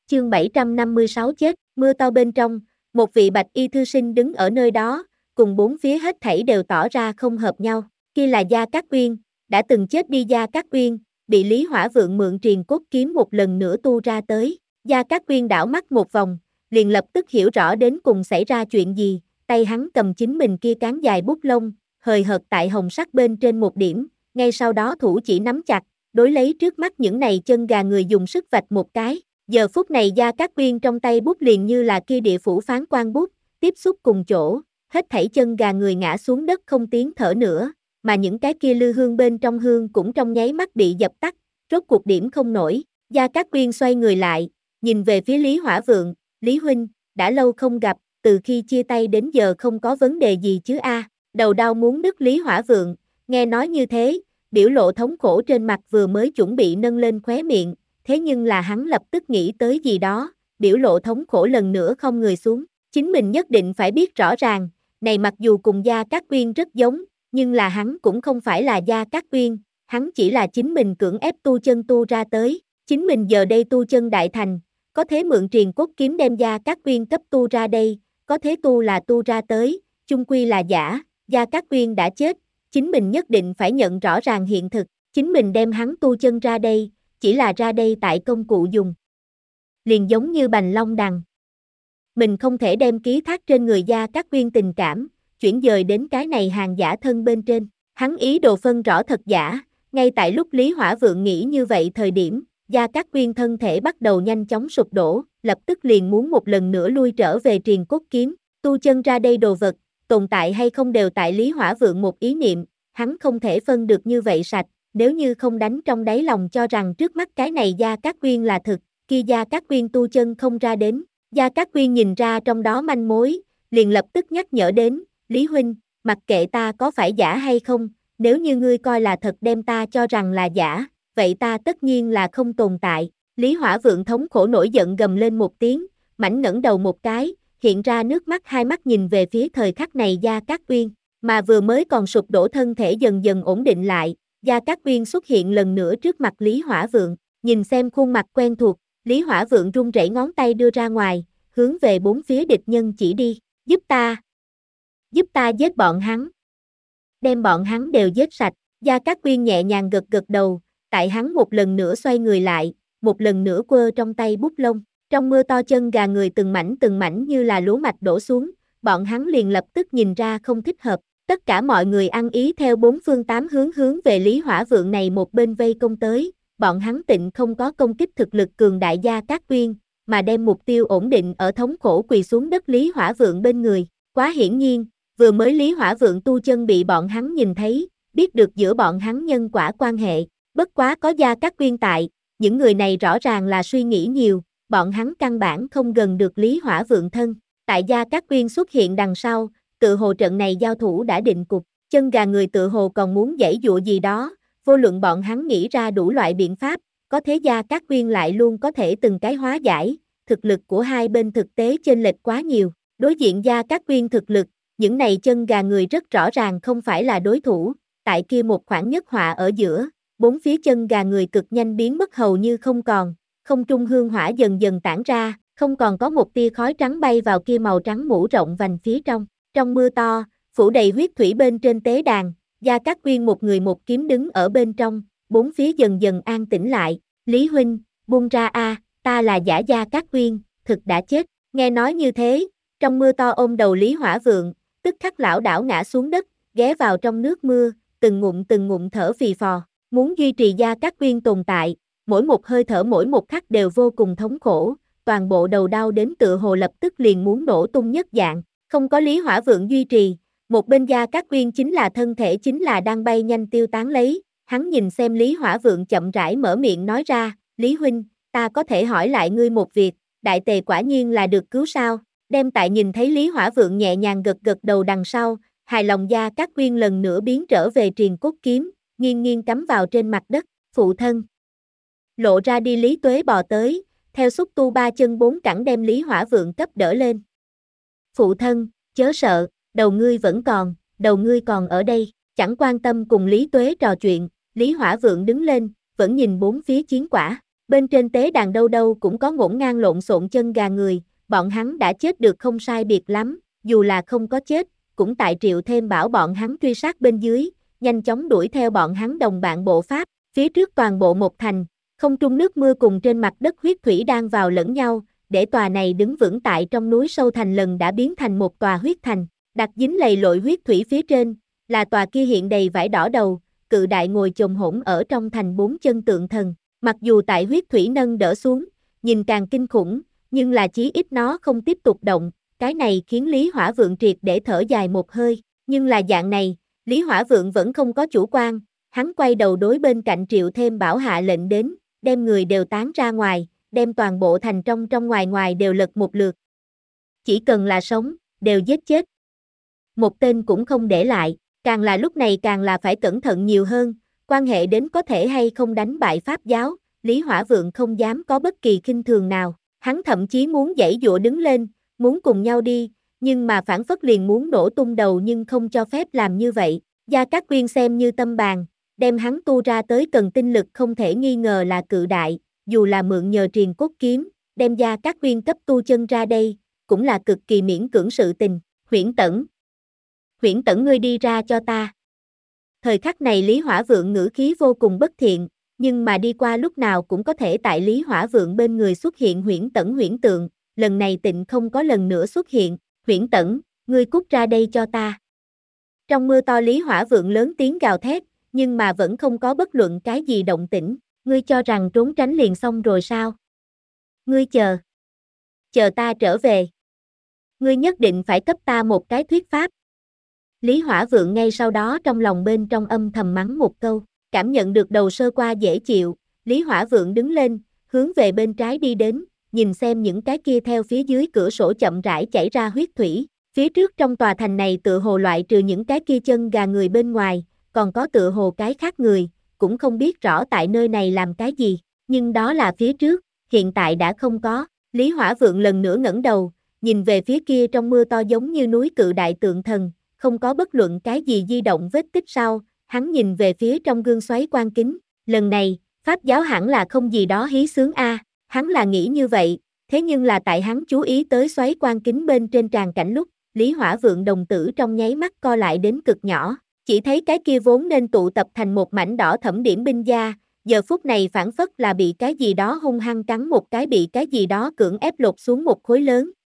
Chương 756 chết, mưa to bên trong, một vị bạch y thư sinh đứng ở nơi đó, cùng bốn phía hết thảy đều tỏ ra không hợp nhau. Kia là Gia Cát Uyên, đã từng chết đi Gia Cát Uyên, bị Lý Hỏa Vượng mượn Triền Cốt Kiếm một lần nữa tu ra tới. Gia Cát Uyên đảo mắt một vòng, liền lập tức hiểu rõ đến cùng xảy ra chuyện gì, tay hắn cầm chính mình kia cán dài bút lông, hời hợt tại hồng sắc bên trên một điểm, ngay sau đó thủ chỉ nắm chặt, đối lấy trước mắt những này chân gà người dùng sức vạch một cái. Giờ phút này Gia Cát Uyên trong tay bút liền như là kia địa phủ phán quan bút, tiếp xúc cùng chỗ, hết thảy chân gà người ngã xuống đất không tiếng thở nữa, mà những cái kia lư hương bên trong hương cũng trong nháy mắt bị dập tắt, rốt cuộc điểm không nổi. Gia Cát Uyên xoay người lại, nhìn về phía Lý Hỏa Vượng, Lý huynh, đã lâu không gặp, từ khi chia tay đến giờ không có vấn đề gì chứ a? Đầu đau muốn đứt Lý Hỏa Vượng, nghe nói như thế, biểu lộ thống khổ trên mặt vừa mới chuẩn bị nâng lên khóe miệng, thế nhưng là hắn lập tức nghĩ tới gì đó, biểu lộ thống khổ lần nữa không người xuống, chính mình nhất định phải biết rõ ràng, này mặc dù cùng Gia Cát Uyên rất giống, nhưng là hắn cũng không phải là Gia Cát Uyên, hắn chỉ là chính mình cưỡng ép tu chân tu ra tới, chính mình giờ đây tu chân đại thành, có thế mượn Triền Cốt Kiếm đem Gia Cát Uyên cấp tu ra đây, có thế tu là tu ra tới, chung quy là giả, Gia Cát Uyên đã chết, chính mình nhất định phải nhận rõ ràng hiện thực, chính mình đem hắn tu chân ra đây, chỉ là ra đây tại công cụ dùng. Liền giống như bành long đằng. Mình không thể đem ký thác trên người Gia Cát Uyên tình cảm, chuyển dời đến cái này hàng giả thân bên trên. Hắn ý đồ phân rõ thật giả, ngay tại lúc Lý Hỏa Vượng nghĩ như vậy thời điểm, Gia Cát Uyên thân thể bắt đầu nhanh chóng sụp đổ, lập tức liền muốn một lần nữa lui trở về Triền Cốt Kiếm, tu chân ra đây đồ vật, tồn tại hay không đều tại Lý Hỏa Vượng một ý niệm, hắn không thể phân được như vậy sạch, nếu như không đánh trong đáy lòng cho rằng trước mắt cái này Gia Cát Uyên là thực, kia Gia Cát Uyên tu chân không ra đến, Gia Cát Uyên nhìn ra trong đó manh mối, liền lập tức nhắc nhở đến, Lý huynh, mặc kệ ta có phải giả hay không, nếu như ngươi coi là thật đem ta cho rằng là giả, vậy ta tất nhiên là không tồn tại. Lý Hỏa Vượng thống khổ nổi giận gầm lên một tiếng, mảnh ngẩng đầu một cái, hiện ra nước mắt hai mắt nhìn về phía thời khắc này Gia Cát Uyên, mà vừa mới còn sụp đổ thân thể dần dần ổn định lại, Gia Cát Uyên xuất hiện lần nữa trước mặt Lý Hỏa Vượng, nhìn xem khuôn mặt quen thuộc, Lý Hỏa Vượng run rẩy ngón tay đưa ra ngoài, hướng về bốn phía địch nhân chỉ đi, giúp ta giết bọn hắn, đem bọn hắn đều giết sạch. Gia Cát Uyên nhẹ nhàng gật gật đầu, tại hắn một lần nữa xoay người lại, một lần nữa quơ trong tay bút lông, trong mưa to chân gà người từng mảnh như là lúa mạch đổ xuống, bọn hắn liền lập tức nhìn ra không thích hợp, tất cả mọi người ăn ý theo bốn phương tám hướng về Lý Hỏa Vượng này một bên vây công tới, bọn hắn tịnh không có công kích thực lực cường đại Gia Cát Uyên, mà đem mục tiêu ổn định ở thống khổ quỳ xuống đất Lý Hỏa Vượng bên người, quá hiển nhiên, vừa mới Lý Hỏa Vượng tu chân bị bọn hắn nhìn thấy, biết được giữa bọn hắn nhân quả quan hệ, bất quá có Gia Cát Uyên tại, những người này rõ ràng là suy nghĩ nhiều, bọn hắn căn bản không gần được Lý Hỏa Vượng thân, tại Gia Cát Uyên xuất hiện đằng sau, tự hồ trận này giao thủ đã định cục, chân gà người tự hồ còn muốn giãy dụa gì đó, vô luận bọn hắn nghĩ ra đủ loại biện pháp, có thế Gia Cát Uyên lại luôn có thể từng cái hóa giải, thực lực của hai bên thực tế chênh lệch quá nhiều, đối diện Gia Cát Uyên thực lực, những này chân gà người rất rõ ràng không phải là đối thủ, tại kia một khoảng nhất họa ở giữa, bốn phía chân gà người cực nhanh biến mất hầu như không còn, không trung hương hỏa dần dần tản ra, không còn có một tia khói trắng bay vào kia màu trắng mũ rộng vành phía trong mưa to, phủ đầy huyết thủy bên trên tế đàn, Gia Cát Uyên một người một kiếm đứng ở bên trong, bốn phía dần dần an tĩnh lại, Lý huynh, buông ra a, ta là giả Gia Cát Uyên, thực đã chết, nghe nói như thế, trong mưa to ôm đầu Lý Hỏa Vượng, tức khắc lảo đảo ngã xuống đất, ghé vào trong nước mưa, từng ngụm thở phì phò, muốn duy trì Gia Cát Uyên tồn tại, mỗi một hơi thở mỗi một khắc đều vô cùng thống khổ, toàn bộ đầu đau đến tựa hồ lập tức liền muốn nổ tung nhất dạng, không có Lý Hỏa Vượng duy trì, một bên Gia Cát Uyên chính là thân thể chính là đang bay nhanh tiêu tán lấy, hắn nhìn xem Lý Hỏa Vượng chậm rãi mở miệng nói ra, Lý huynh, ta có thể hỏi lại ngươi một việc, đại tề quả nhiên là được cứu sao? Đem tại nhìn thấy Lý Hỏa Vượng nhẹ nhàng gật đầu đằng sau, hài lòng Gia Cát Uyên lần nữa biến trở về Triền Cốt Kiếm, nghiêng cắm vào trên mặt đất, phụ thân. Lộ ra đi Lý Tuế bò tới, theo xúc tu ba chân bốn cẳng đem Lý Hỏa Vượng cấp đỡ lên. Phụ thân, chớ sợ, đầu ngươi còn ở đây, chẳng quan tâm cùng Lý Tuế trò chuyện, Lý Hỏa Vượng đứng lên, vẫn nhìn bốn phía chiến quả, Bên trên tế đàn đâu đâu cũng có ngổn ngang lộn xộn chân gà người, bọn hắn đã chết được không sai biệt lắm, dù là không có chết, cũng tại Triệu Thêm bảo bọn hắn truy sát bên dưới, nhanh chóng đuổi theo bọn hắn đồng bạn bộ pháp, phía trước toàn bộ một thành, không trung nước mưa cùng trên mặt đất huyết thủy đang vào lẫn nhau, để tòa này đứng vững tại trong núi sâu thành lần đã biến thành một tòa huyết thành, đặt dính lầy lội huyết thủy phía trên, là tòa kia hiện đầy vải đỏ đầu, cự đại ngồi chồm hổm ở trong thành bốn chân tượng thần, mặc dù tại huyết thủy nâng đỡ xuống, nhìn càng kinh khủng, nhưng là chí ít nó không tiếp tục động, cái này khiến Lý Hỏa Vượng triệt để thở dài một hơi, nhưng là dạng này, Lý Hỏa Vượng vẫn không có chủ quan, hắn quay đầu đối bên cạnh Triệu Thêm bảo hạ lệnh đến, đem người đều tán ra ngoài, đem toàn bộ thành trong trong ngoài ngoài đều lật một lượt. Chỉ cần là sống, đều giết chết. Một tên cũng không để lại, càng là lúc này càng là phải cẩn thận nhiều hơn, quan hệ đến có thể hay không đánh bại Pháp giáo, Lý Hỏa Vượng không dám có bất kỳ khinh thường nào, hắn thậm chí muốn giãy giụa đứng lên, muốn cùng nhau đi, nhưng mà phản phất liền muốn nổ tung đầu nhưng không cho phép làm như vậy, Gia Cát Quyên xem như tâm bàn, đem hắn tu ra tới cần tinh lực không thể nghi ngờ là cự đại, dù là mượn nhờ Triền Cốt Kiếm, đem Gia Cát Quyên cấp tu chân ra đây, cũng là cực kỳ miễn cưỡng sự tình, Huyễn Tẩn ngươi đi ra cho ta. Thời khắc này Lý Hỏa Vượng ngữ khí vô cùng bất thiện, nhưng mà đi qua lúc nào cũng có thể tại Lý Hỏa Vượng bên người xuất hiện Huyễn Tẩn huyễn tượng, lần này tịnh không có lần nữa xuất hiện, Huyễn Tẩn, ngươi cút ra đây cho ta. Trong mưa to Lý Hỏa Vượng lớn tiếng gào thét, nhưng mà vẫn không có bất luận cái gì động tĩnh, ngươi cho rằng trốn tránh liền xong rồi sao? Ngươi chờ ta trở về. Ngươi nhất định phải cấp ta một cái thuyết pháp. Lý Hỏa Vượng ngay sau đó trong lòng bên trong âm thầm mắng một câu, cảm nhận được đầu sơ qua dễ chịu, Lý Hỏa Vượng đứng lên, hướng về bên trái đi đến, nhìn xem những cái kia theo phía dưới cửa sổ chậm rãi chảy ra huyết thủy, phía trước trong tòa thành này tựa hồ loại trừ những cái kia chân gà người bên ngoài, còn có tựa hồ cái khác người, cũng không biết rõ tại nơi này làm cái gì, nhưng đó là phía trước, hiện tại đã không có, Lý Hỏa Vượng lần nữa ngẩng đầu, nhìn về phía kia trong mưa to giống như núi cự đại tượng thần, không có bất luận cái gì di động vết tích sau, hắn nhìn về phía trong gương xoáy quan kính, lần này, Pháp giáo hẳn là không gì đó hí xướng a, hắn là nghĩ như vậy, thế nhưng là tại hắn chú ý tới xoáy quan kính bên trên tràn cảnh lúc, Lý Hỏa Vượng đồng tử trong nháy mắt co lại đến cực nhỏ, chỉ thấy cái kia vốn nên tụ tập thành một mảnh đỏ thẫm điểm binh gia, giờ phút này phản phất là bị cái gì đó hung hăng cắn một cái bị cái gì đó cưỡng ép lột xuống một khối lớn,